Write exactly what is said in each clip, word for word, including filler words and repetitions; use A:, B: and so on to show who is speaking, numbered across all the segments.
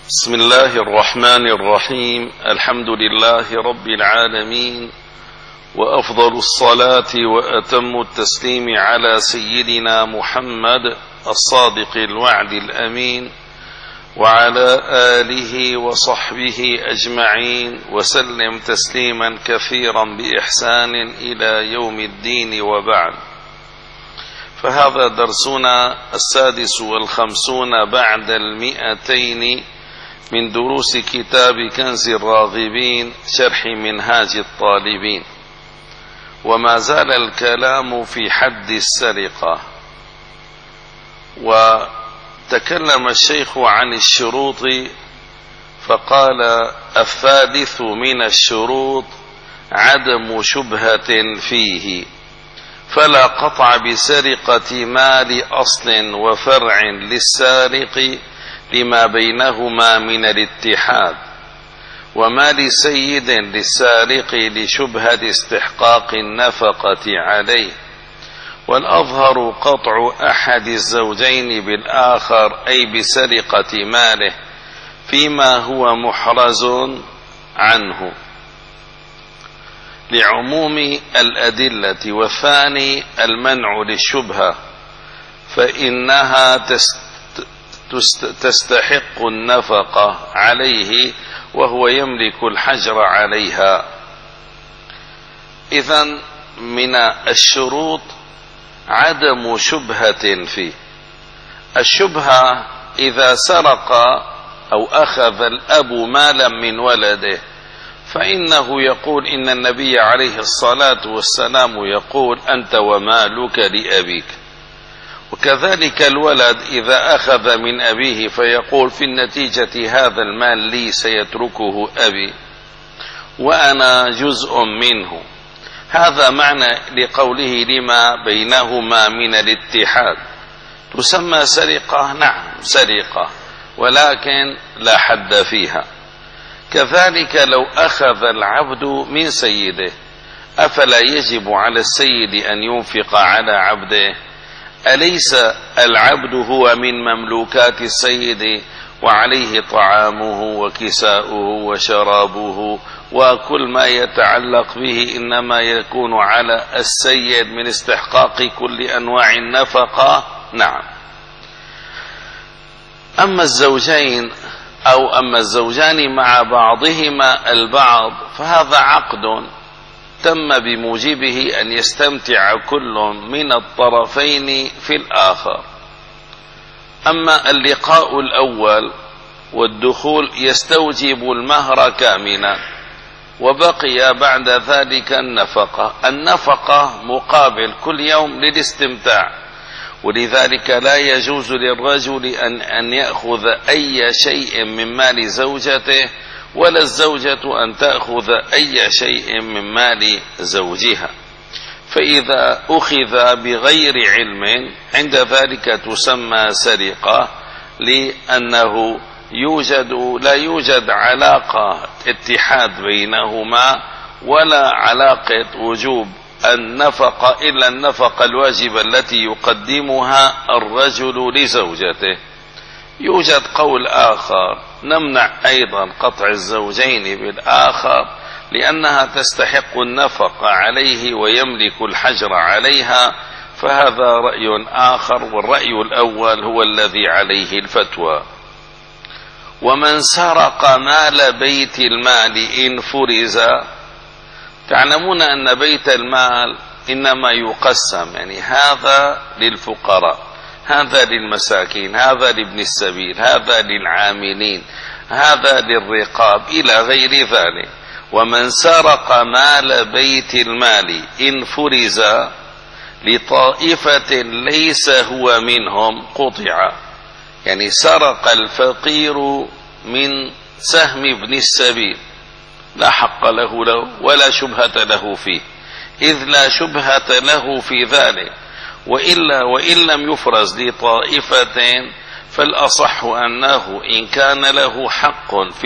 A: بسم الله الرحمن الرحيم. الحمد لله رب العالمين، وأفضل الصلاة وأتم التسليم على سيدنا محمد الصادق الوعد الأمين، وعلى آله وصحبه أجمعين، وسلم تسليما كثيرا بإحسان إلى يوم الدين، وبعد. فهذا درسنا السادس والخمسون بعد المئتين من دروس كتاب كنز الراغبين شرح منهاج الطالبين، وما زال الكلام في حد السرقة. وتكلم الشيخ عن الشروط فقال: الثالث من الشروط عدم شبهة فيه، فلا قطع بسرقة مال أصل وفرع للسارق لما بينهما من الاتحاد، ومال سيد للسارق لشبهة استحقاق النفقة عليه. والأظهر قطع أحد الزوجين بالآخر، أي بسرقة ماله فيما هو محرز عنه لعموم الأدلة. والثاني المنع للشبهة، فإنها تستحق النفقة عليه وهو يملك الحجر عليها. إذن من الشروط عدم شبهة فيه. الشبهة إذا سرق أو أخذ الأب مالا من ولده، فإنه يقول إن النبي عليه الصلاة والسلام يقول: أنت ومالك لأبيك. وكذلك الولد إذا أخذ من أبيه فيقول: في النتيجة هذا المال لي سيتركه أبي وأنا جزء منه. هذا معنى لقوله لما بينهما من الاتحاد. تسمى سرقة؟ نعم سرقة، ولكن لا حد فيها. كذلك لو أخذ العبد من سيده، أفلا يجب على السيد أن ينفق على عبده؟ أليس العبد هو من مملوكات السيد، وعليه طعامه وكساؤه وشرابه وكل ما يتعلق به إنما يكون على السيد من استحقاق كل أنواع النفقة؟ نعم. أما الزوجين أو أما الزوجان مع بعضهما البعض، فهذا عقد تم بموجبه أن يستمتع كل من الطرفين في الآخر. أما اللقاء الأول والدخول يستوجب المهر كاملا، وبقي بعد ذلك النفقة. النفقة مقابل كل يوم للاستمتاع، ولذلك لا يجوز للرجل أن, أن يأخذ أي شيء من مال زوجته، ولا الزوجة أن تأخذ أي شيء من مال زوجها. فإذا أخذ بغير علم عند ذلك تسمى سرقة، لأنه يوجد لا يوجد علاقة اتحاد بينهما، ولا علاقة وجوب النفقة إلا النفقة الواجبة التي يقدمها الرجل لزوجته. يوجد قول آخر نمنع أيضا قطع الزوجين بالآخر، لأنها تستحق النفقة عليه ويملك الحجر عليها، فهذا رأي آخر، والرأي الأول هو الذي عليه الفتوى. ومن سرق مال بيت المال إن فرز، تعلمون أن بيت المال إنما يقسم، يعني هذا للفقراء، هذا للمساكين، هذا لابن السبيل، هذا للعاملين، هذا للرقاب، إلى غير ذلك. ومن سرق مال بيت المال إن فرز لطائفة ليس هو منهم قطع، يعني سرق الفقير من سهم ابن السبيل، لا حق له له ولا شبهة له فيه، إذ لا شبهة له في ذلك. وإلا وإن لم يفرز لطائفة، فالأصح أنه إن كان له حق في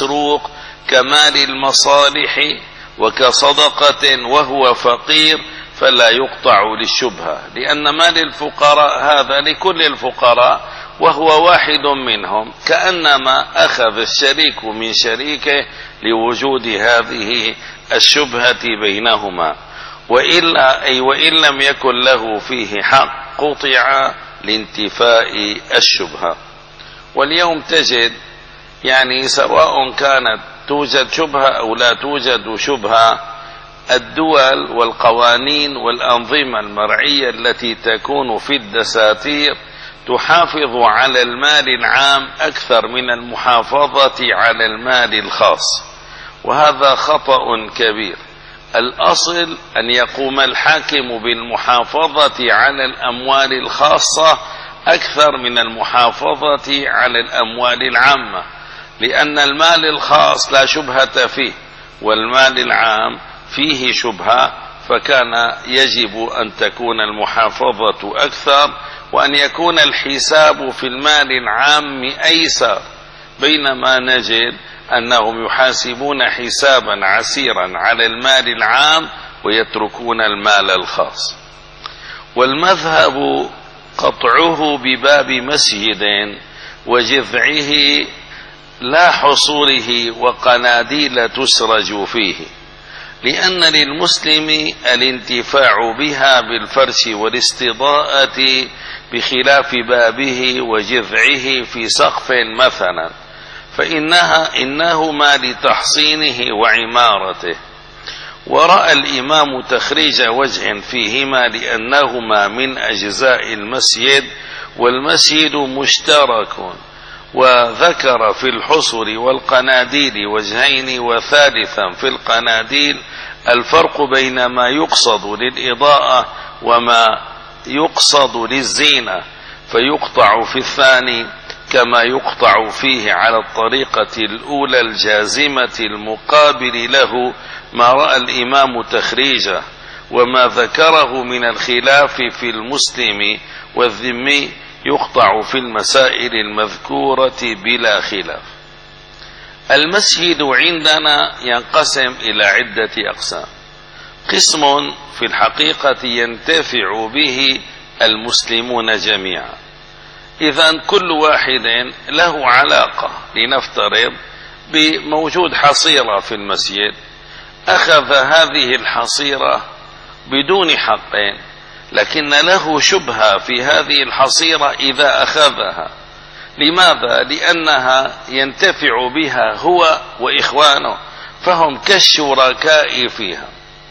A: المسروق كمال المصالح وكصدقة وهو فقير، فلا يقطع للشبهة، لأن مال الفقراء هذا لكل الفقراء وهو واحد منهم، كأنما أخذ الشريك من شريكه لوجود هذه الشبهة بينهما، وإلا أي وإن لم يكن له فيه حق قطع لانتفاء الشبهة. واليوم تجد يعني سواء كانت توجد شبهة أو لا توجد شبهة، الدول والقوانين والأنظمة المرعية التي تكون في الدساتير تحافظ على المال العام أكثر من المحافظة على المال الخاص، وهذا خطأ كبير. الأصل أن يقوم الحاكم بالمحافظة على الأموال الخاصة أكثر من المحافظة على الأموال العامة، لأن المال الخاص لا شبهة فيه والمال العام فيه شبهة، فكان يجب أن تكون المحافظة أكثر، وأن يكون الحساب في المال العام أيسر، بينما نجد أنهم يحاسبون حسابا عسيرا على المال العام ويتركون المال الخاص. والمذهب قطعه بباب مسجد وجذعه لا حصوره وقناديل تسرج فيه، لأن للمسلم الانتفاع بها بالفرش والاستضاءة بخلاف بابه وجذعه في سقف مثلا، فإنها إنهما لتحصينه وعمارته. ورأى الإمام تخريج وجه فيهما لأنهما من أجزاء المسجد والمسجد مشترك، وذكر في الحصر والقناديل وجهين، وثالثا في القناديل الفرق بين ما يقصد للإضاءة وما يقصد للزينة، فيقطع في الثاني كما يقطع فيه على الطريقة الأولى الجازمة المقابل له ما رأى الإمام تخريجه، وما ذكره من الخلاف في المسلم والذمي يقطع في المسائل المذكورة بلا خلاف. المسجد عندنا ينقسم إلى عدة أقسام. قسم في الحقيقة ينتفع به المسلمون جميعا، إذن كل واحد له علاقة، لنفترض بموجود حصيرة في المسجد، أخذ هذه الحصيرة بدون حق، لكن له شبهة في هذه الحصيرة إذا أخذها. لماذا؟ لأنها ينتفع بها هو وإخوانه، فهم كالشركاء فيها.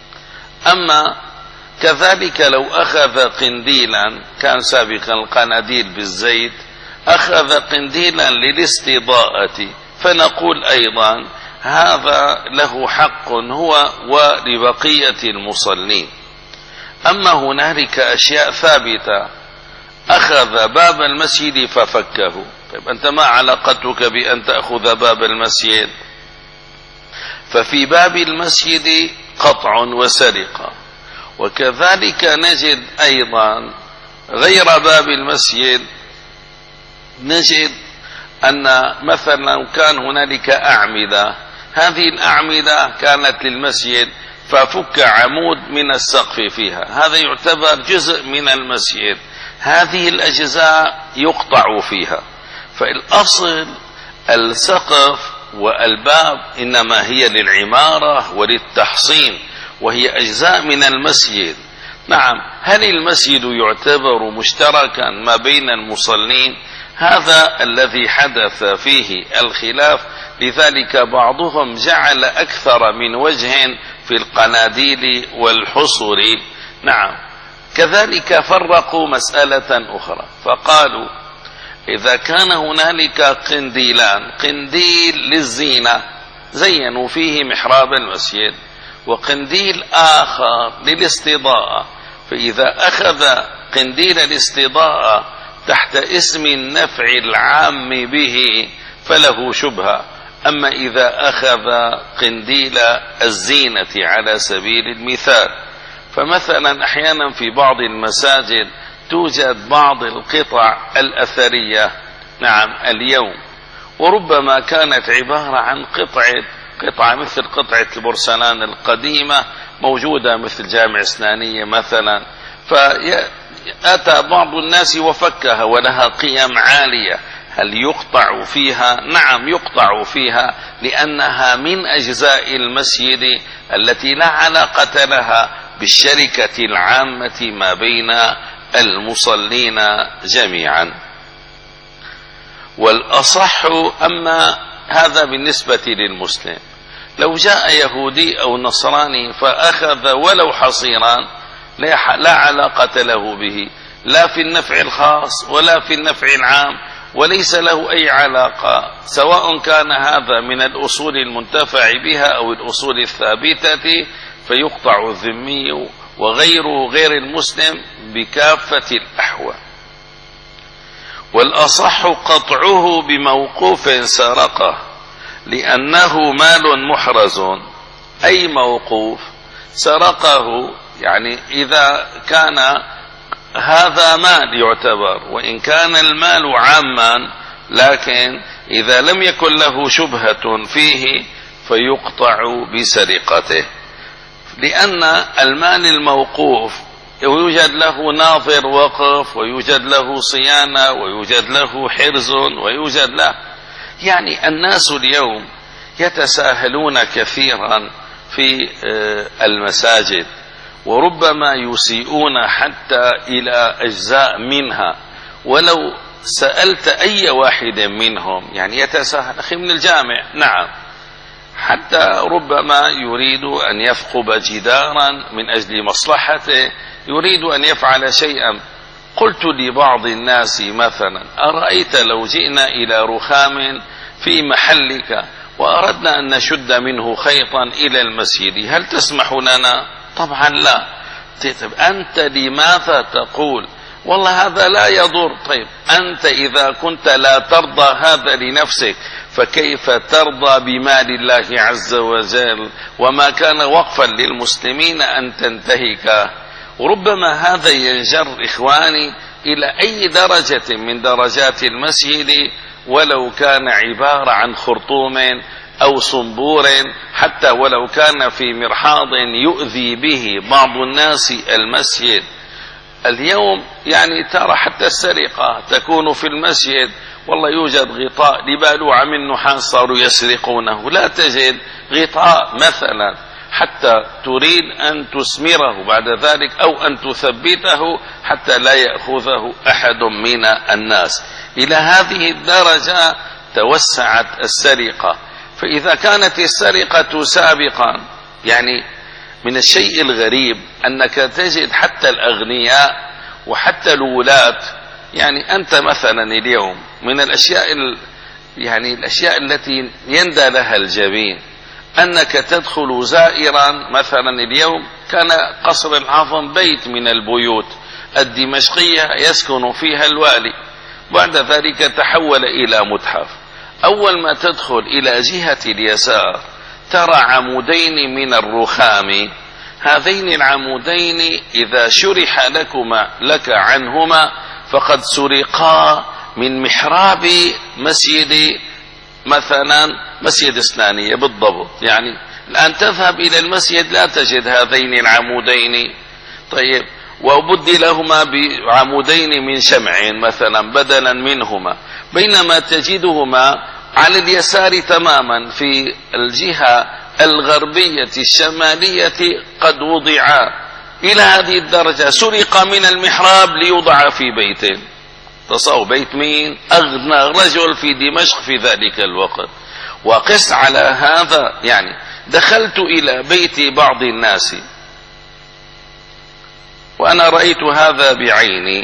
A: أما كذلك لو أخذ قنديلا، كان سابقا القناديل بالزيت، أخذ قنديلا للاستضاءة، فنقول أيضا هذا له حق هو ولبقية المصلين. أما هنالك أشياء ثابتة، أخذ باب المسجد ففكه، طيب أنت ما علاقتك بأن تأخذ باب المسجد؟ ففي باب المسجد قطع وسرقة. وكذلك نجد أيضا غير باب المسجد، نجد أن مثلا كان هنالك أعمدة، هذه الأعمدة كانت للمسجد ففك عمود من السقف فيها، هذا يعتبر جزء من المسجد، هذه الأجزاء يقطع فيها. فالأصل السقف والباب إنما هي للعمارة وللتحصين، وهي أجزاء من المسجد. نعم، هل المسجد يعتبر مشتركا ما بين المصلين؟ هذا الذي حدث فيه الخلاف، لذلك بعضهم جعل أكثر من وجه في القناديل والحصر. نعم، كذلك فرقوا مسألة أخرى، فقالوا إذا كان هنالك قنديلان، قنديل للزينة زينوا فيه محراب المسجد، وقنديل آخر للاستضاءة، فإذا أخذ قنديل الاستضاءة تحت اسم النفع العام به فله شبهة. أما إذا أخذ قنديل الزينة على سبيل المثال، فمثلا أحيانا في بعض المساجد توجد بعض القطع الأثرية، نعم اليوم، وربما كانت عبارة عن قطعة قطعة مثل قطعة البرسلان القديمة موجودة مثل جامع اسنانية مثلا، فأتى بعض الناس وفكها ولها قيم عالية، هل يقطع فيها؟ نعم يقطع فيها، لأنها من أجزاء المسجد التي لا علاقة لها بالشركة العامة ما بين المصلين جميعا. والأصح، أما هذا بالنسبة للمسلم، لو جاء يهودي أو نصراني فأخذ ولو حصيرا لا علاقة له به، لا في النفع الخاص ولا في النفع العام، وليس له أي علاقة، سواء كان هذا من الأصول المنتفع بها أو الأصول الثابتة، فيقطع الذمي وغيره غير المسلم بكافة الأحوال. والأصح قطعه بموقوف سرقه، لأنه مال محرز، أي موقوف سرقه، يعني إذا كان هذا مال يعتبر وإن كان المال عاما، لكن إذا لم يكن له شبهة فيه فيقطع بسرقته، لأن المال الموقوف يوجد له ناظر وقف، ويوجد له صيانة، ويوجد له حرز، ويوجد له، يعني الناس اليوم يتساهلون كثيرا في المساجد، وربما يسيئون حتى إلى أجزاء منها. ولو سألت أي واحد منهم يعني يتساهل، أخي من الجامع، نعم، حتى ربما يريد أن يثقب جدارا من أجل مصلحته، يريد أن يفعل شيئا. قلت لبعض الناس مثلا: أرأيت لو جئنا إلى رخام في محلك وأردنا أن نشد منه خيطا إلى المسجد، هل تسمح لنا؟ طبعا لا. طيب أنت لماذا تقول والله هذا لا يضر؟ طيب أنت إذا كنت لا ترضى هذا لنفسك، فكيف ترضى بمال الله عز وجل وما كان وقفا للمسلمين أن تنتهك؟ وربما هذا ينجر إخواني إلى أي درجة من درجات المسجد، ولو كان عبارة عن خرطوم أو صنبور، حتى ولو كان في مرحاض يؤذي به بعض الناس المسجد. اليوم يعني ترى حتى السرقة تكون في المسجد، والله يوجد غطاء لبالوعة من نحاس صاروا يسرقونه، لا تجد غطاء مثلا حتى تريد أن تسمره بعد ذلك أو أن تثبته حتى لا يأخذه أحد من الناس. إلى هذه الدرجة توسعت السرقة. فإذا كانت السرقة سابقا، يعني من الشيء الغريب أنك تجد حتى الأغنياء وحتى الولاة، يعني أنت مثلا اليوم من الأشياء يعني الأشياء التي يندى لها الجبين أنك تدخل زائرا. مثلا اليوم كان قصر العظم بيت من البيوت الدمشقية يسكن فيها الوالي، بعد ذلك تحول إلى متحف. أول ما تدخل إلى جهة اليسار ترى عمودين من الرخام، هذين العمودين إذا شرح لكما لك عنهما فقد سرقا من محراب مسجد، مثلا مسجد اسنانية بالضبط. يعني الآن تذهب إلى المسجد لا تجد هذين العمودين، طيب، وبدلهما بعمودين من شمع مثلا بدلا منهما، بينما تجدهما على اليسار تماما في الجهة الغربية الشمالية قد وضعا. إلى هذه الدرجة سرق من المحراب ليوضع في بيت. تصور بيت مين؟ أغنى رجل في دمشق في ذلك الوقت. وقس على هذا، يعني دخلت إلى بيت بعض الناس وأنا رأيت هذا بعيني،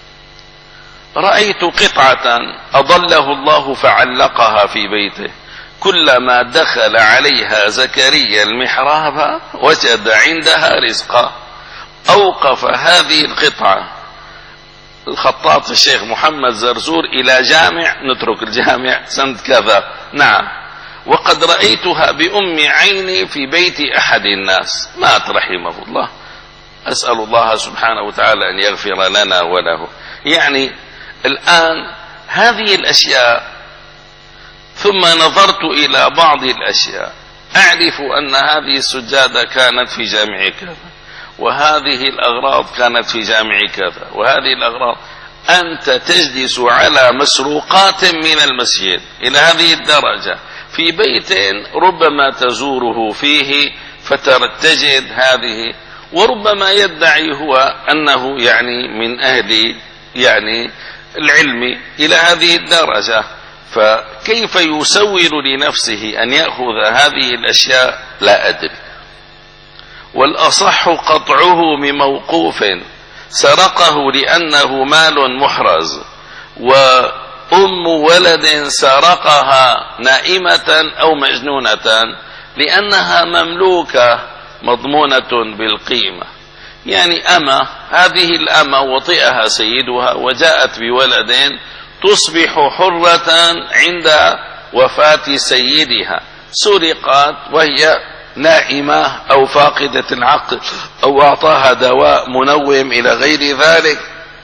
A: رأيت قطعة أضله الله فعلقها في بيته، كلما دخل عليها زكريا المحراب وجد عندها رزقا. أوقف هذه القطعة الخطاط الشيخ محمد زرزور إلى جامع، نترك الجامع سنة كذا، نعم، وقد رأيتها بأم عيني في بيت أحد الناس، مات رحمه الله، أسأل الله سبحانه وتعالى أن يغفر لنا وله. يعني الآن هذه الأشياء، ثم نظرت إلى بعض الأشياء، أعرف أن هذه السجادة كانت في جامع كذا، وهذه الأغراض كانت في جامع كذا، وهذه الأغراض. أنت تجلس على مسروقات من المسجد إلى هذه الدرجة، في بيت ربما تزوره فيه فتجد هذه، وربما يدعي هو أنه يعني من أهل يعني العلم إلى هذه الدرجة، فكيف يسول لنفسه أن يأخذ هذه الأشياء لا أدري. والأصح قطعه من موقوف سرقه لأنه مال محرز، وأم ولد سرقها نائمة أو مجنونة لأنها مملوكة مضمونة بالقيمة. يعني أما هذه الأمة وطئها سيدها وجاءت بولد تصبح حرة عند وفاة سيدها، سرقت وهي نائمة أو فاقدة العقل أو أعطاها دواء منوم إلى غير ذلك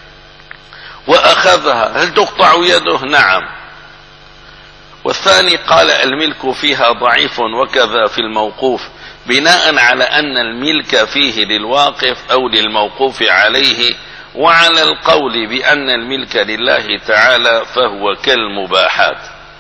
A: وأخذها، هل تقطع يده؟ نعم. والثاني قال الملك فيها ضعيف وكذا في الموقوف، بناء على أن الملك فيه للواقف أو للموقوف عليه، وعلى القول بأن الملك لله تعالى فهو كالمباحات.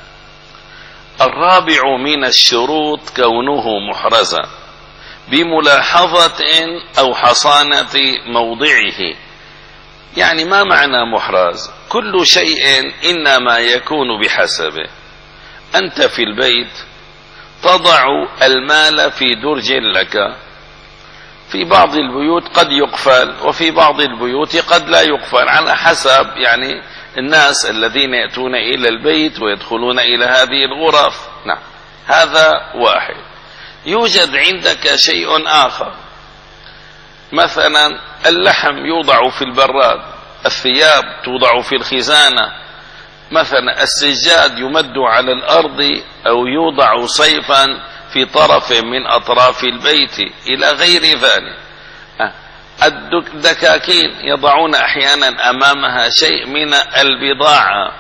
A: الرابع من الشروط كونه محرزا بملاحظة أو حصانة موضعه. يعني ما معنى محرز؟ كل شيء إنما يكون بحسبه. أنت في البيت تضع المال في درج لك، في بعض البيوت قد يقفل وفي بعض البيوت قد لا يقفل على حسب يعني الناس الذين يأتون إلى البيت ويدخلون إلى هذه الغرف. نعم، هذا واحد. يوجد عندك شيء آخر، مثلا اللحم يوضع في البراد، الثياب توضع في الخزانة، مثلا السجاد يمد على الأرض أو يوضع صيفا في طرف من أطراف البيت إلى غير ذلك. الدكاكين يضعون أحيانا أمامها شيء من البضاعة.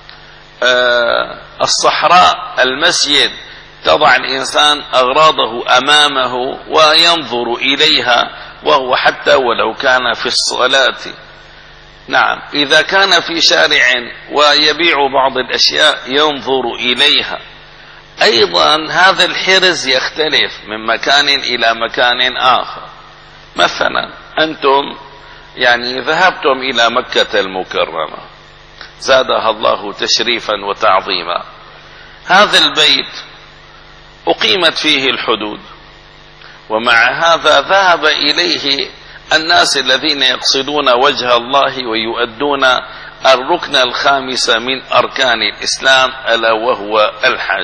A: الصحراء، المسجد، تضع الإنسان أغراضه أمامه وينظر إليها، وهو حتى ولو كان في الصلاة. نعم، إذا كان في شارع ويبيع بعض الأشياء ينظر إليها. أيضا هذا الحرز يختلف من مكان إلى مكان آخر. مثلا أنتم يعني ذهبتم إلى مكة المكرمة زادها الله تشريفا وتعظيما، هذا البيت أقيمت فيه الحدود، ومع هذا ذهب إليه الناس الذين يقصدون وجه الله ويؤدون الركن الخامس من أركان الإسلام ألا وهو الحج.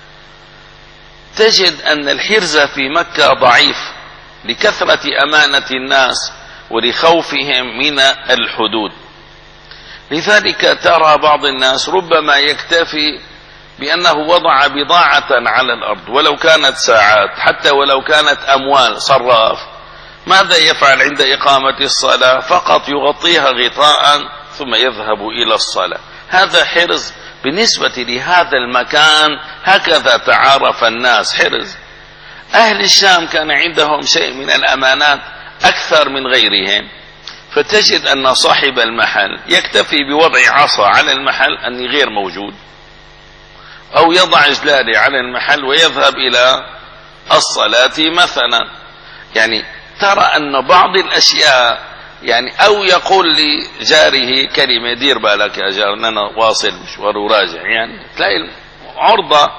A: تجد أن الحرز في مكة ضعيف لكثرة أمانة الناس ولخوفهم من الحدود. لذلك ترى بعض الناس ربما يكتفي بأنه وضع بضاعة على الأرض ولو كانت ساعات، حتى ولو كانت أموال صراف، ماذا يفعل عند إقامة الصلاة؟ فقط يغطيها غطاء ثم يذهب إلى الصلاة. هذا حرز بالنسبة لهذا المكان، هكذا تعارف الناس حرز. أهل الشام كان عندهم شيء من الأمانات أكثر من غيرهم، فتجد أن صاحب المحل يكتفي بوضع عصا على المحل أني غير موجود، أو يضع جلالة على المحل ويذهب إلى الصلاة مثلا. يعني ترى أن بعض الأشياء يعني أو يقول لجاره كلمة دير بالك يا جار أنا واصل مشوار وراجع، يعني تلاقي عرضة.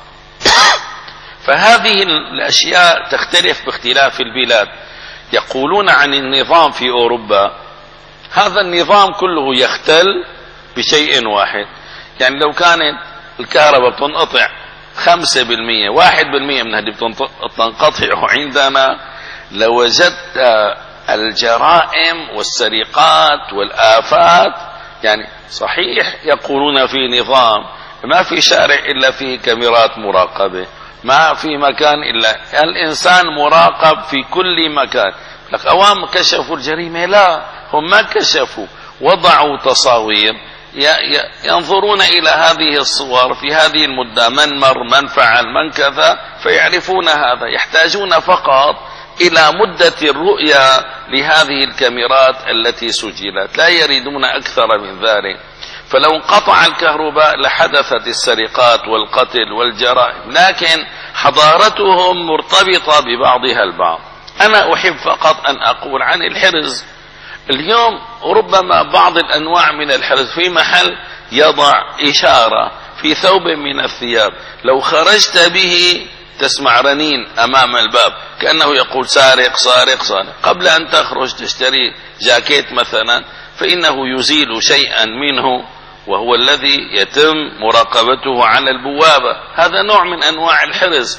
A: فهذه الأشياء تختلف باختلاف البلاد. يقولون عن النظام في أوروبا، هذا النظام كله يختل بشيء واحد. يعني لو كانت الكهرباء بتنقطع خمسة بالمية، واحد بالمية من هذه بتنقطع عندنا، لوجدت الجرائم والسرقات والآفات. يعني صحيح يقولون في نظام، ما في شارع إلا فيه كاميرات مراقبة، ما في مكان إلا الإنسان مراقب في كل مكان. لك أوام كشفوا الجريمة؟ لا، هم ما كشفوا، وضعوا تصاوير ينظرون إلى هذه الصور في هذه المدة، من مر، من فعل، من كذا، فيعرفون هذا. يحتاجون فقط إلى مدة الرؤية لهذه الكاميرات التي سجلت، لا يريدون أكثر من ذلك. فلو انقطع الكهرباء لحدثت السرقات والقتل والجرائم، لكن حضارتهم مرتبطة ببعضها البعض. أنا أحب فقط أن أقول عن الحرز. اليوم ربما بعض الأنواع من الحرز في محل يضع إشارة في ثوب من الثياب، لو خرجت به تسمع رنين أمام الباب كأنه يقول سارق سارق سارق. قبل أن تخرج تشتري جاكيت مثلا، فإنه يزيل شيئا منه، وهو الذي يتم مراقبته على البوابة. هذا نوع من أنواع الحرز.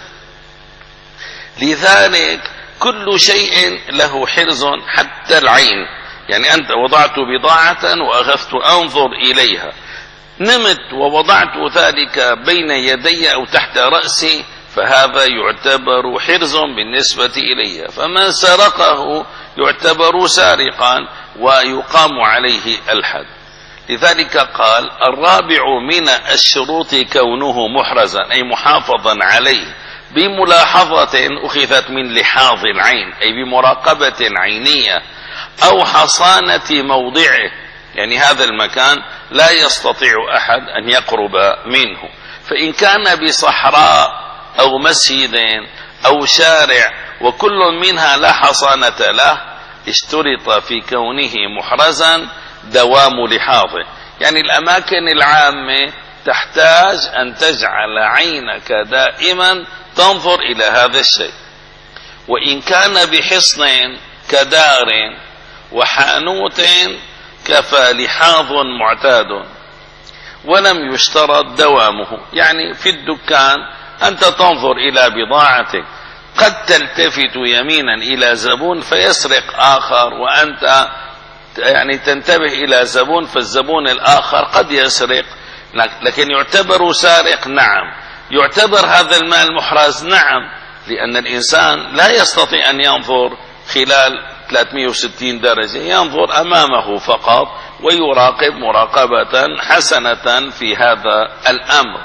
A: لذلك كل شيء له حرز، حتى العين. يعني أنت وضعت بضاعة وأخذت أنظر إليها، نمت ووضعت ذلك بين يدي أو تحت رأسي، فهذا يعتبر حرز بالنسبة إلي، فمن سرقه يعتبر سارقا ويقام عليه الحد. لذلك قال الرابع من الشروط كونه محرزا، أي محافظا عليه بملاحظة أخذت من لحاظ العين، أي بمراقبة عينية، أو حصانة موضعه، يعني هذا المكان لا يستطيع أحد أن يقرب منه. فإن كان بصحراء أو مسجد أو شارع وكل منها لا حصانة له، اشترط في كونه محرزا دوام لحاظه. يعني الأماكن العامة تحتاج أن تجعل عينك دائما تنظر إلى هذا الشيء. وإن كان بحصن كدار وحانوت كفى لحاظ معتاد ولم يشترط دوامه. يعني في الدكان أنت تنظر إلى بضاعتك، قد تلتفت يمينا إلى زبون فيسرق آخر، وأنت يعني تنتبه إلى زبون، فالزبون الآخر قد يسرق، لكن يعتبر سارق؟ نعم. يعتبر هذا المال محرز؟ نعم، لأن الإنسان لا يستطيع أن ينظر خلال ثلاثمئة وستين درجة، ينظر أمامه فقط ويراقب مراقبة حسنة في هذا الأمر.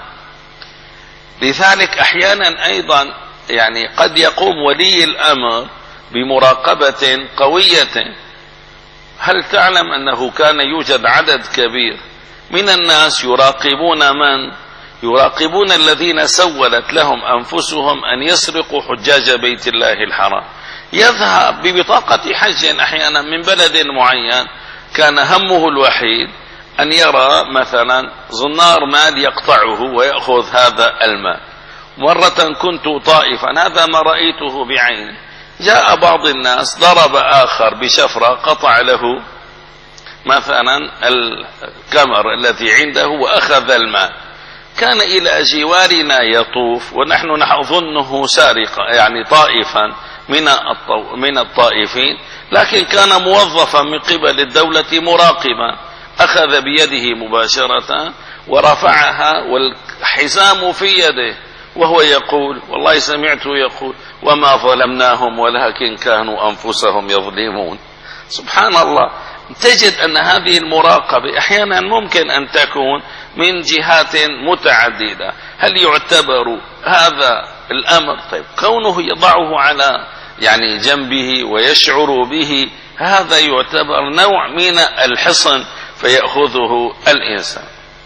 A: لذلك أحيانا أيضا يعني قد يقوم ولي الأمر بمراقبة قوية. هل تعلم أنه كان يوجد عدد كبير من الناس يراقبون من؟ يراقبون الذين سولت لهم أنفسهم أن يسرقوا حجاج بيت الله الحرام. يذهب ببطاقة حج أحيانا من بلد معين، كان همه الوحيد أن يرى مثلا زنار مال يقطعه ويأخذ هذا المال. مرة كنت طائفا، هذا ما رأيته بعيني، جاء بعض الناس ضرب آخر بشفرة، قطع له مثلا الكمر الذي عنده وأخذ المال. كان إلى جوارنا يطوف ونحن نظنه سارقا، يعني طائفا من من الطائفين، لكن كان موظفا من قبل الدولة مراقبا. أخذ بيده مباشرة ورفعها والحزام في يده، وهو يقول والله سمعته يقول وما ظلمناهم ولكن كانوا أنفسهم يظلمون. سبحان الله. تجد أن هذه المراقبة أحيانا ممكن أن تكون من جهات متعددة. هل يعتبر هذا الأمر؟ طيب كونه يضعه على يعني جنبه ويشعر به، هذا يعتبر نوع من الحصن فيأخذه الإنسان.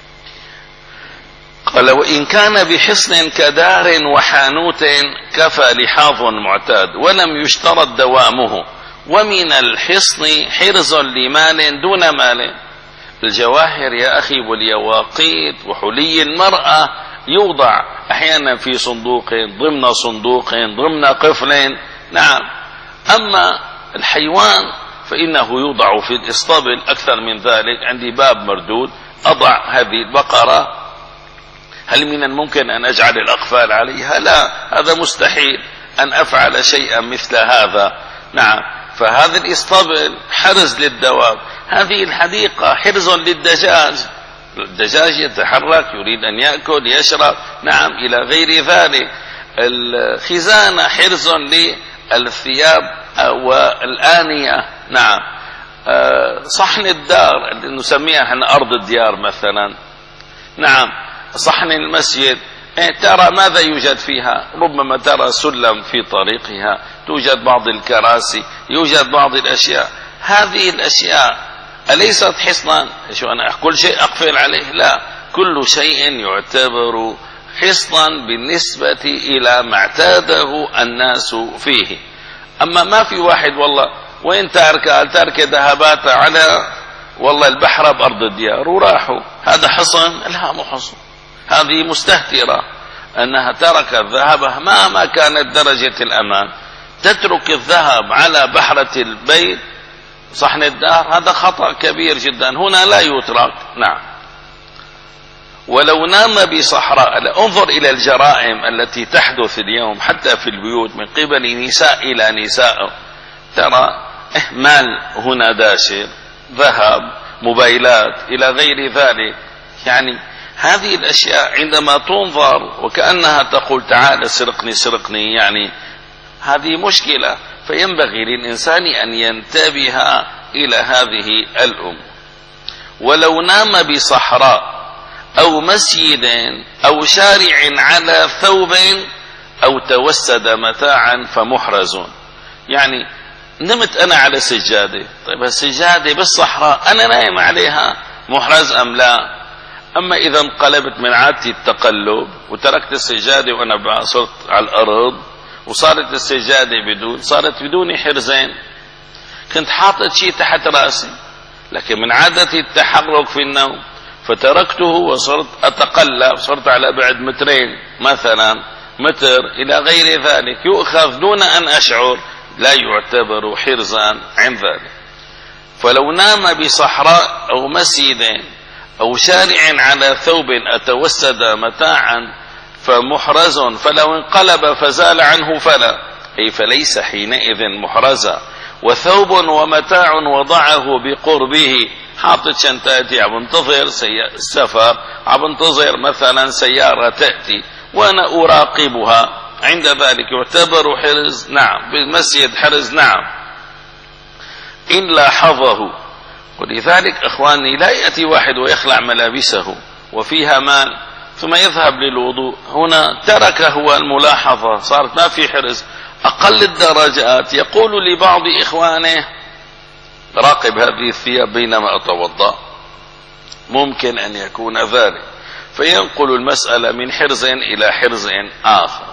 A: قال وإن كان بحصن كدار وحانوت كفى لحاظ معتاد ولم يشترط دوامه. ومن الحصن حرز لمال دون مال. الجواهر يا أخي واليواقيت وحلي المرأة يوضع أحيانا في صندوق، ضمن صندوق، ضمن قفل. نعم. أما الحيوان فإنه يوضع في الإسطبل. أكثر من ذلك عندي باب مردود أضع هذه البقرة، هل من الممكن أن أجعل الأقفال عليها؟ لا، هذا مستحيل أن أفعل شيئا مثل هذا. نعم. فهذا الإسطبل حرز للدواب. هذه الحديقة حرز للدجاج، الدجاج يتحرك يريد أن يأكل يشرب. نعم. إلى غير ذلك. الخزانة حرز للثياب والآنية. نعم. صحن الدار اللي نسميها احنا أرض الديار مثلا، نعم صحن المسجد، ترى ماذا يوجد فيها؟ ربما ترى سلم في طريقها، توجد بعض الكراسي، يوجد بعض الأشياء. هذه الأشياء أليست حصنا؟ شو أنا كل شيء أقفل عليه؟ لا، كل شيء يعتبر حصنا بالنسبة إلى ما اعتاده الناس فيه. أما ما في واحد والله وين تارك؟ قال تارك ذهبات على والله البحر بأرض الديار وراحوا، هذا حصن؟ لا مو حصن، هذه مستهترة أنها تركت ذهبها مهما كانت درجة الأمان، تترك الذهب على بحرة البيت صحن الدار، هذا خطأ كبير جدا، هنا لا يترك. نعم. ولو نام بصحراء، انظر إلى الجرائم التي تحدث اليوم حتى في البيوت من قبل نساء إلى نساء، ترى إهمال هنا داشر، ذهب، موبايلات إلى غير ذلك. يعني هذه الأشياء عندما تنظر وكأنها تقول تعال سرقني سرقني، يعني هذه مشكلة. فينبغي للإنسان أن ينتبه إلى هذه الأمور. ولو نام بصحراء أو مسجد أو شارع على ثوب أو توسد متاعا فمحرز. يعني نمت أنا على سجادة، طيب السجادة بالصحراء أنا نايم عليها، محرز أم لا؟ أما إذا انقلبت من عادتي التقلب وتركت السجادة وأنا صرت على الأرض وصارت السجادة بدون، صارت بدون حرزين، كنت حاطط شيء تحت رأسي لكن من عادتي التحرك في النوم فتركته وصرت أتقلب، صرت على بعد مترين مثلا، متر إلى غير ذلك، يؤخذ دون أن أشعر، لا يعتبر حرزا عند ذلك. فلو نام بصحراء أو مسجد أو شارع على ثوب أتوسد متاعا فمحرز، فلو انقلب فزال عنه فلا، أي فليس حينئذ محرزا. وثوب ومتاع وضعه بقربه، حاطط شنطتي عم انتظر سفر، عم انتظر مثلا سيارة تأتي وأنا أراقبها، عند ذلك يعتبر حرز؟ نعم. بالمسجد حرز؟ نعم، إن لاحظه. ولذلك إخواني لا يأتي واحد ويخلع ملابسه وفيها مال ثم يذهب للوضوء، هنا ترك هو الملاحظة، صارت ما في حرز. أقل الدرجات يقول لبعض إخوانه راقب هذه الثياب بينما أتوضأ، ممكن أن يكون ذلك، فينقل المسألة من حرز إلى حرز آخر.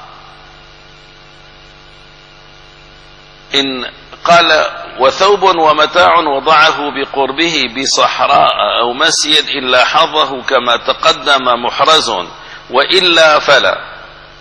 A: إن قال وثوب ومتاع وضعه بقربه بصحراء أو مسجد إن لاحظه كما تقدم محرز، وإلا فلا.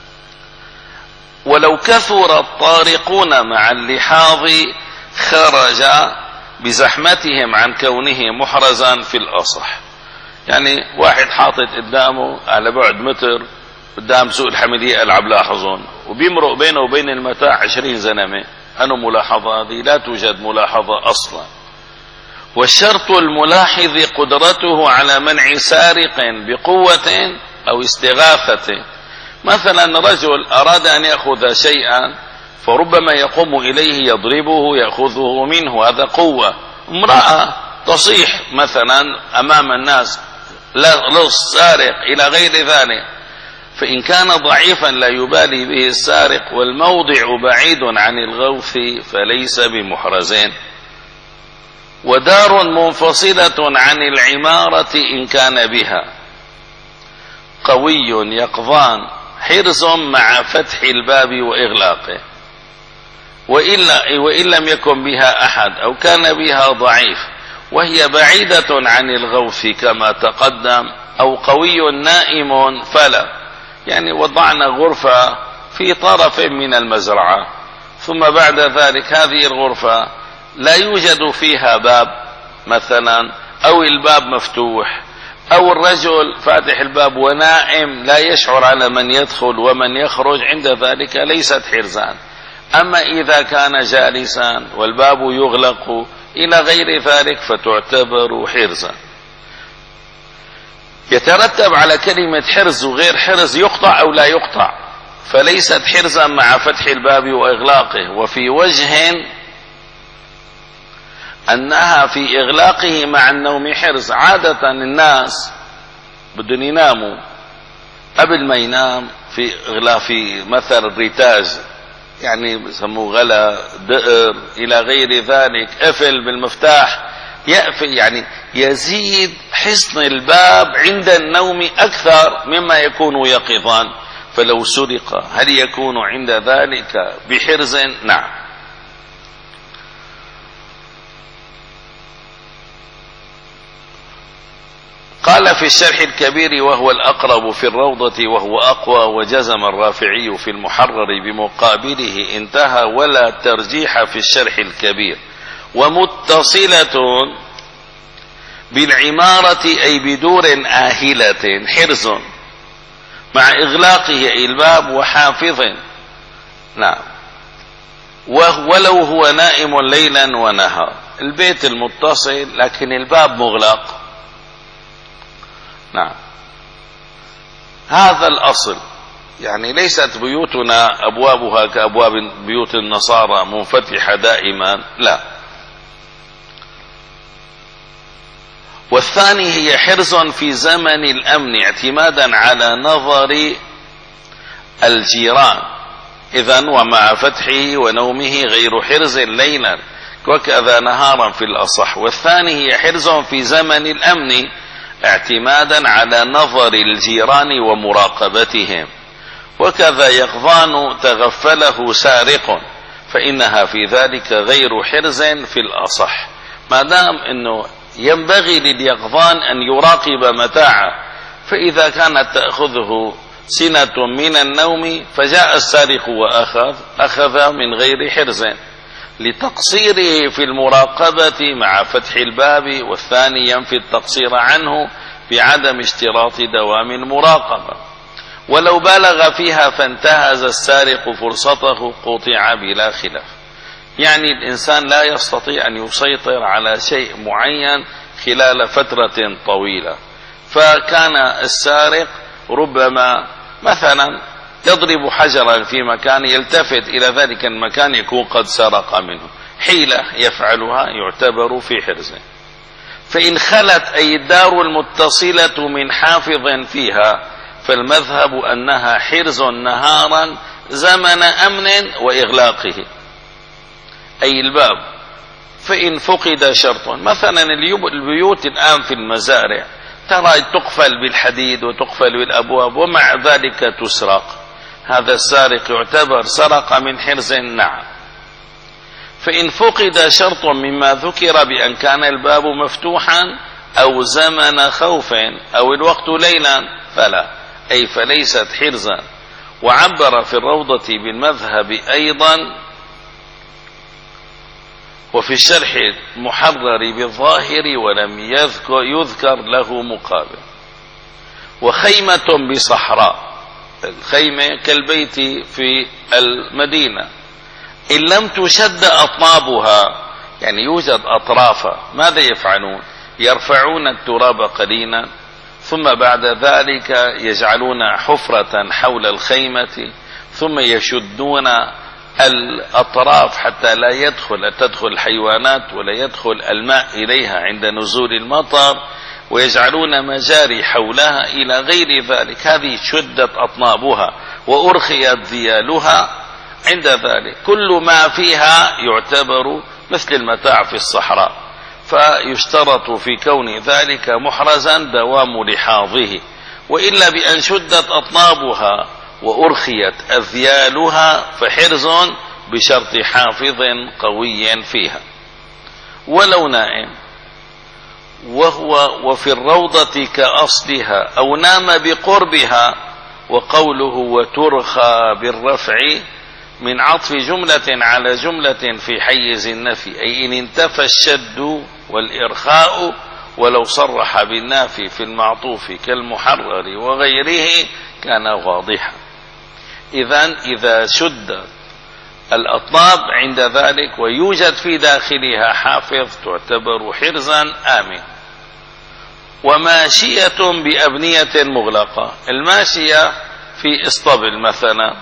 A: ولو كثر الطارقون مع اللحاظ خرج بزحمتهم عن كونه محرزا في الأصح. يعني واحد حاطط قدامه على بعد متر قدام سوق الحمدية ألعب لاحظون، وبيمرق بينه وبين المتاع عشرين زلمة، أنه ملاحظة؟ هذه لا توجد ملاحظة أصلا. والشرط الملاحظ قدرته على منع سارق بقوة أو استغاثة. مثلا رجل أراد أن يأخذ شيئا فربما يقوم إليه يضربه يأخذه منه، هذا قوة. امرأة تصيح مثلا أمام الناس لص سارق إلى غير ذلك، فإن كان ضعيفا لا يبالي به السارق والموضع بعيد عن الغوث فليس بمحرزين. ودار منفصلة عن العمارة إن كان بها قوي يقظان حرز مع فتح الباب وإغلاقه، وإلا وإن لم يكن بها أحد أو كان بها ضعيف وهي بعيدة عن الغوث كما تقدم، أو قوي نائم فلا. يعني وضعنا غرفة في طرف من المزرعة ثم بعد ذلك هذه الغرفة لا يوجد فيها باب مثلا، أو الباب مفتوح، أو الرجل فاتح الباب ونائم لا يشعر على من يدخل ومن يخرج، عند ذلك ليست حرزان. أما إذا كان جالسا والباب يغلق إلى غير ذلك فتعتبر حرزا. يترتب على كلمة حرز وغير حرز يقطع أو لا يقطع، فليست حرزا مع فتح الباب وإغلاقه. وفي وجه أنها في إغلاقه مع النوم حرز. عادة الناس بدهم يناموا قبل ما ينام في إغلاق، في مثل الريتاج يعني بسموه غلا، دقر إلى غير ذلك، قفل بالمفتاح، يقفل يعني يزيد حصن الباب عند النوم أكثر مما يكون يقظا. فلو سرق هل يكون عند ذلك بحرز؟ نعم. قال في الشرح الكبير وهو الأقرب في الروضة وهو أقوى، وجزم الرافعي في المحرر بمقابله، انتهى. ولا ترجيح في الشرح الكبير. ومتصلة بالعمارة أي بدور آهلة حرز مع إغلاقه أي الباب وحافظ. نعم. ولو هو نائم ليلا ونهار، البيت المتصل لكن الباب مغلق. نعم، هذا الأصل. يعني ليست بيوتنا أبوابها كأبواب بيوت النصارى منفتحة دائما، لا. والثاني هي حرز في زمن الأمن اعتمادا على نظر الجيران، إذن ومع فتحه ونومه غير حرز ليلا وكذا نهارا في الأصح. والثاني هي حرز في زمن الأمن اعتمادا على نظر الجيران ومراقبتهم، وكذا يقظان تغفله سارق، فإنها في ذلك غير حرز في الأصح، ما دام أنه ينبغي لليقظان أن يراقب متاعه. فإذا كانت تأخذه سنة من النوم فجاء السارق وأخذ أخذ من غير حرز لتقصيره في المراقبة مع فتح الباب، والثاني ينفي التقصير عنه بعدم اشتراط دوام المراقبة. ولو بالغ فيها فانتهز السارق فرصته قطع بلا خلاف. يعني الإنسان لا يستطيع أن يسيطر على شيء معين خلال فترة طويلة، فكان السارق ربما مثلا يضرب حجرا في مكان، يلتفت إلى ذلك المكان يكون قد سرق منه، حيلة يفعلها يعتبر في حرزه. فإن خلت أي الدار المتصلة من حافظ فيها فالمذهب أنها حرز نهارا زمن أمن وإغلاقه أي الباب. فإن فقد شرط، مثلا البيوت الآن في المزارع ترى تقفل بالحديد وتقفل بالأبواب ومع ذلك تسرق، هذا السارق يعتبر سرق من حرز. نعم. فإن فقد شرط مما ذكر بأن كان الباب مفتوحا أو زمن خوف أو الوقت ليلا فلا، أي فليست حرزا. وعبر في الروضة بالمذهب أيضا وفي الشرح المحرر بالظاهر ولم يذكر, يذكر له مقابل. وخيمة بصحراء، الخيمة كالبيت في المدينة، إن لم تشد أطنابها يعني يوجد أطرافها، ماذا يفعلون؟ يرفعون التراب قليلا ثم بعد ذلك يجعلون حفرة حول الخيمة ثم يشدون الأطراف حتى لا يدخل تدخل الحيوانات ولا يدخل الماء إليها عند نزول المطر، ويجعلون مجاري حولها إلى غير ذلك. هذه شدت أطنابها وأرخيت ذيالها، عند ذلك كل ما فيها يعتبر مثل المتاع في الصحراء، فيشترط في كون ذلك محرزا دوام لحاظه، وإلا بأن شدت أطنابها وأرخيت أذيالها فحرز بشرط حافظ قوي فيها. ولو نائم وهو وفي الروضة كأصلها أو نام بقربها، وقوله وترخى بالرفع من عطف جملة على جملة في حيز النفي، أي إن انتفى الشد والإرخاء ولو صرح بالنافي في المعطوف كالمحرر وغيره كان واضحا. إذن إذا شد الأطناب عند ذلك ويوجد في داخلها حافظ تعتبر حرزا آمن. وماشية بأبنية مغلقة، الماشية في اسطبل مثلا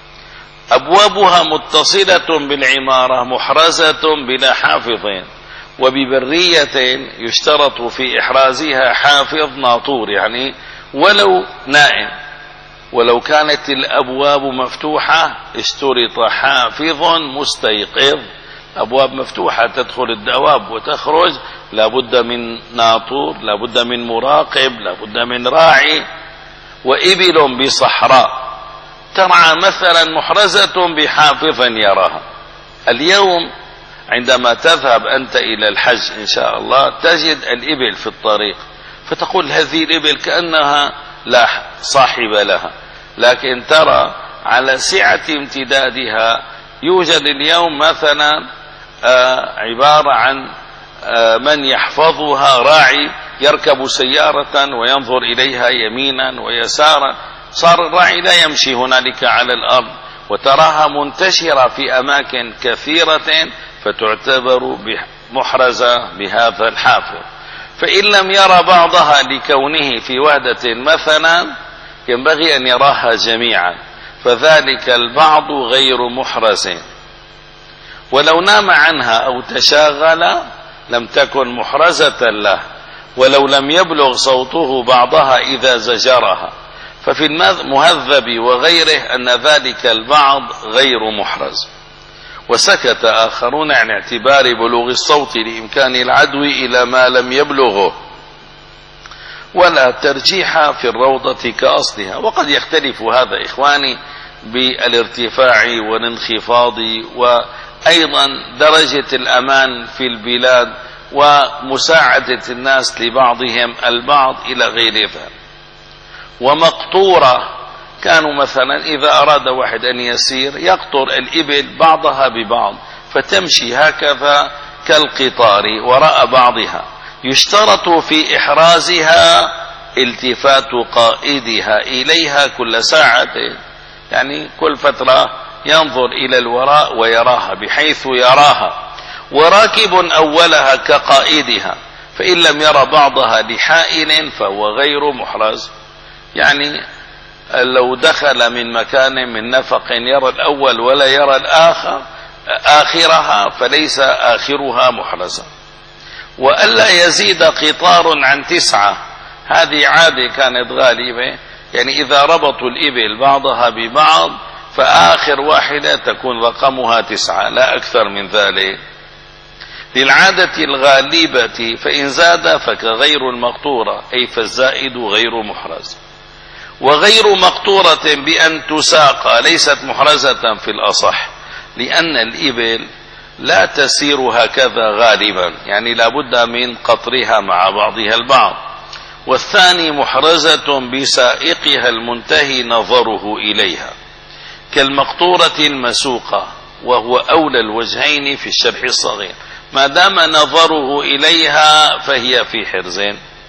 A: أبوابها متصلة بالعمارة محرزة بلا حافظ، وببرية يشترط في إحرازها حافظ ناطور، يعني ولو نائم، ولو كانت الأبواب مفتوحة اشترط حافظ مستيقظ. أبواب مفتوحة تدخل الدواب وتخرج، لابد من ناطور، لابد من مراقب، لابد من راعي. وإبل بصحراء ترعى مثلا محرزة بحافظ يراها. اليوم عندما تذهب أنت إلى الحج إن شاء الله تجد الإبل في الطريق، فتقول هذه الإبل كأنها لا صاحب لها، لكن ترى على سعة امتدادها يوجد اليوم مثلا عبارة عن من يحفظها راعي يركب سيارة وينظر إليها يمينا ويسارا. صار الراعي لا يمشي هنالك على الأرض، وتراها منتشرة في أماكن كثيرة، فتعتبر محرزة بهذا الحافظ. فإن لم يرى بعضها لكونه في وحدة مثلا ينبغي أن يراها جميعا، فذلك البعض غير محرز. ولو نام عنها أو تشاغل لم تكن محرزة له، ولو لم يبلغ صوته بعضها إذا زجرها. ففي المهذب وغيره أن ذلك البعض غير محرز. وسكت آخرون عن اعتبار بلوغ الصوت لإمكان العدو إلى ما لم يبلغه، ولا ترجيح في الروضة كأصلها. وقد يختلف هذا إخواني بالارتفاع والانخفاض، وأيضا درجة الأمان في البلاد، ومساعدة الناس لبعضهم البعض إلى غير ذلك. ومقطورة كانوا مثلا إذا أراد واحد أن يسير يقطر الإبل بعضها ببعض فتمشي هكذا كالقطار وراء بعضها. يشترط في إحرازها التفات قائدها إليها كل ساعة، يعني كل فترة ينظر إلى الوراء ويراها بحيث يراها. وراكب أولها كقائدها، فإن لم يرى بعضها لحائل فهو غير محرز. يعني لو دخل من مكان من نفق يرى الأول ولا يرى الآخر آخرها فليس آخرها محرزا. وألا يزيد قطار عن تسعة، هذه عادة كانت غالبة، يعني إذا ربطوا الإبل بعضها ببعض فآخر واحدة تكون رقمها تسعة لا أكثر من ذلك للعادة الغالبة. فإن زاد فكغير المقطورة، أي فالزائد غير محرز. وغير مقطورة بأن تساق ليست محرزة في الأصح، لأن الإبل لا تسير هكذا غالبا، يعني لابد من قطرها مع بعضها البعض. والثاني محرزة بسائقها المنتهي نظره إليها كالمقطورة المسوقة، وهو أولى الوجهين في الشرح الصغير، ما دام نظره إليها فهي في حرز.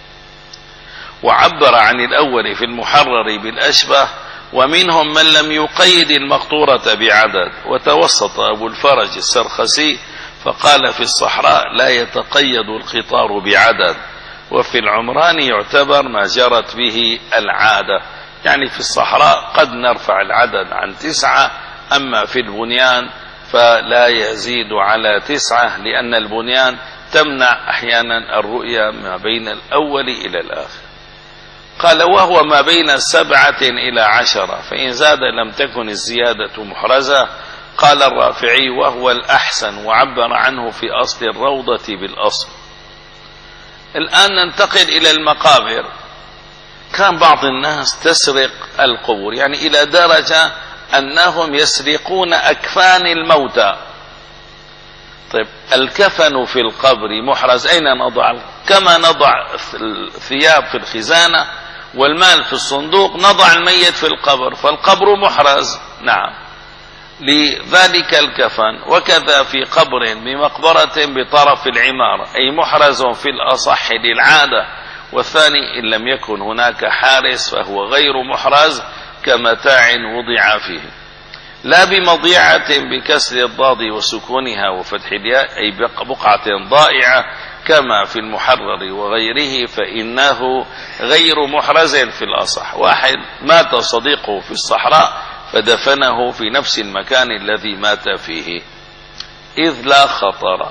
A: وعبر عن الأول في المحرر بالأشبه، ومنهم من لم يقيد المقطورة بعدد. وتوسط أبو الفرج السرخسي فقال في الصحراء لا يتقيد القطار بعدد، وفي العمران يعتبر ما جرت به العادة، يعني في الصحراء قد نرفع العدد عن تسعة، أما في البنيان فلا يزيد على تسعة، لأن البنيان تمنع أحيانا الرؤية ما بين الأول إلى الآخر. قال وهو ما بين سبعة إلى عشرة، فإن زاد لم تكن الزيادة محرزة. قال الرافعي وهو الأحسن، وعبر عنه في أصل الروضة بالأصل. الآن ننتقل إلى المقابر. كان بعض الناس تسرق القبور، يعني إلى درجة أنهم يسرقون أكفان الموتى. طيب الكفن في القبر محرز، أين نضع؟ كما نضع الثياب في الخزانة والمال في الصندوق نضع الميت في القبر، فالقبر محرز. نعم، لذلك الكفن. وكذا في قبر بمقبرة بطرف العمارة، أي محرز في الأصح للعادة. والثاني إن لم يكن هناك حارس فهو غير محرز كمتاع وضع فيه، لا بمضيعة بكسر الضاد وسكونها وفتح الياء، أي بقعة ضائعة كما في المحرر وغيره، فإنه غير محرز في الأصح. واحد مات صديقه في الصحراء فدفنه في نفس المكان الذي مات فيه إذ لا خطر،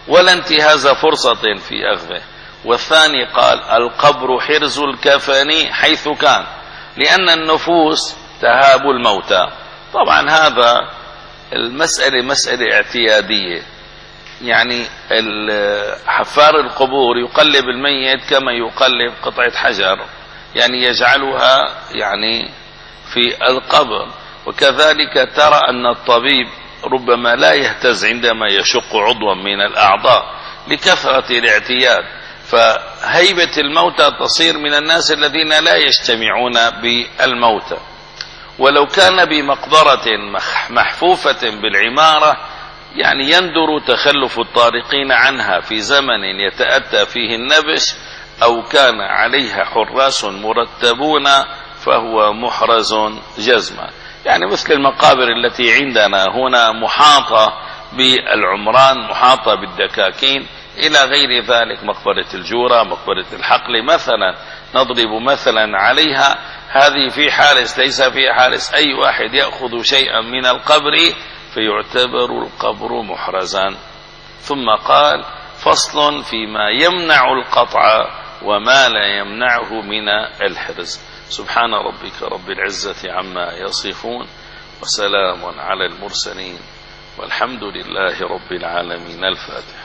A: ولا انتهاز فرصة في أخذه. والثاني قال القبر حرز الكفن حيث كان، لأن النفوس تهاب الموتى. طبعا هذا المسألة مسألة اعتيادية، يعني حفار القبور يقلب الميت كما يقلب قطعة حجر، يعني يجعلها يعني في القبر. وكذلك ترى أن الطبيب ربما لا يهتز عندما يشق عضوا من الأعضاء لكثرة الاعتياد، فهيبة الموتى تصير من الناس الذين لا يجتمعون بالموتى. ولو كان بمقبرة محفوفة بالعمارة يعني يندر تخلف الطارقين عنها في زمن يتأتى فيه النبش، أو كان عليها حراس مرتبون فهو محرز جزما. يعني مثل المقابر التي عندنا هنا محاطة بالعمران، محاطة بالدكاكين إلى غير ذلك، مقبرة الجورة، مقبرة الحقل مثلا، نضرب مثلا عليها، هذه في حارس ليس في حارس، أي واحد يأخذ شيئا من القبر فيعتبر القبر محرزا. ثم قال فصل فيما يمنع القطع وما لا يمنعه من الحرز. سبحان ربك رب العزة عما يصفون، وسلام على المرسلين، والحمد لله رب العالمين. الفاتحة.